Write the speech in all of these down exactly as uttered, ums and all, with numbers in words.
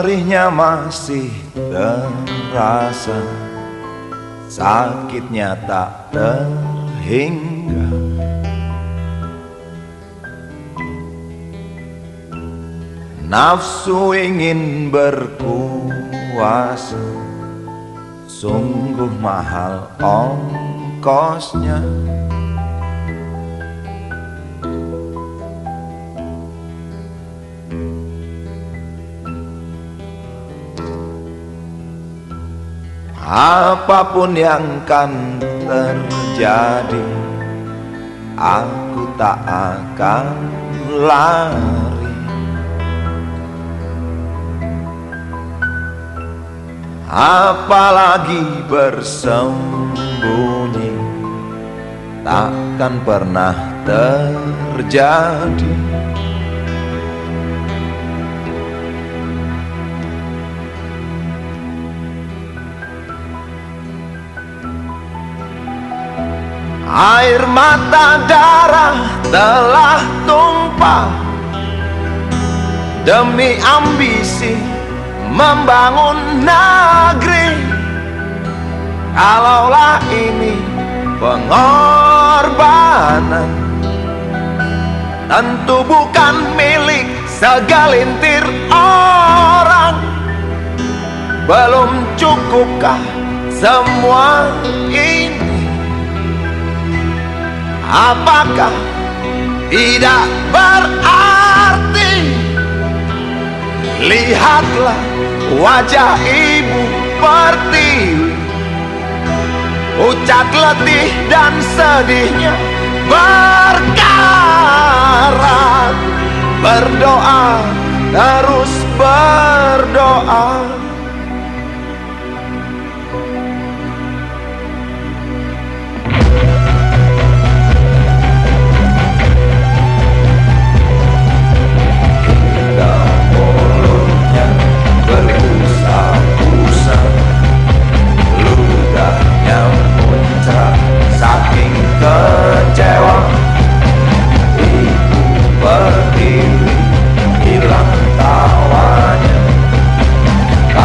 Perihnya masih terasa, sakitnya tak terhingga. Nafsu ingin berkuasa, sungguh mahal ongkosnya. Apapun yang kan terjadi, aku tak akan lari. Apalagi bersembunyi, takkan pernah terjadi. Air mata darah telah tumpah demi ambisi membangun negeri. Kalaulah ini pengorbanan, tentu bukan milik segelintir orang. Belum cukupkah semua ini? Apakah tidak berarti? Lihatlah wajah Ibu Pertiwi, pucat letih dan sedihnya berkarat. Berdoa, terus berdoa. Saking kecewa, Ibu Pertiwi hilang tawanya.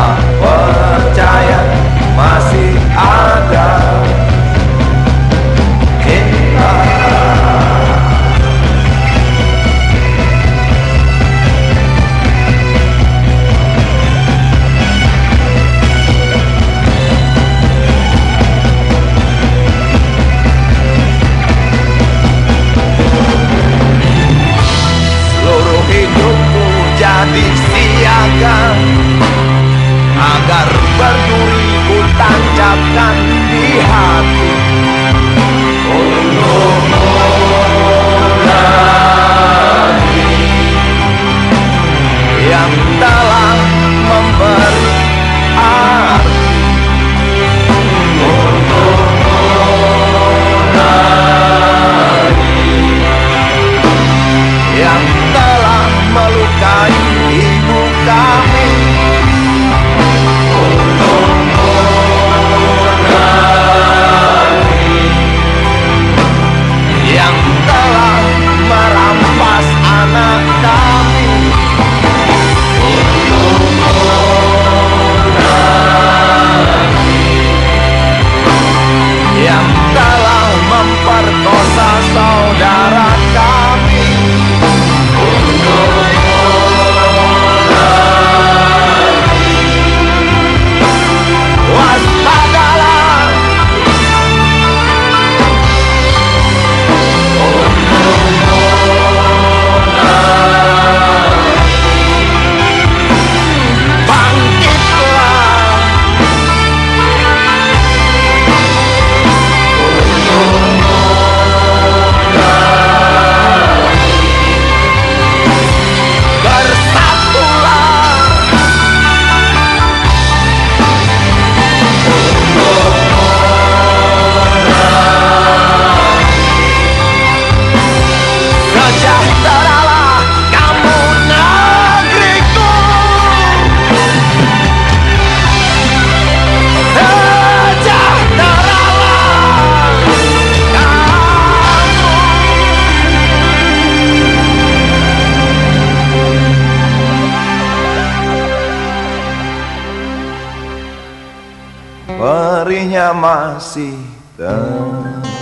perihnya masih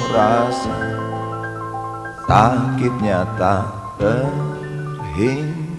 terasa, sakitnya tak terhingga.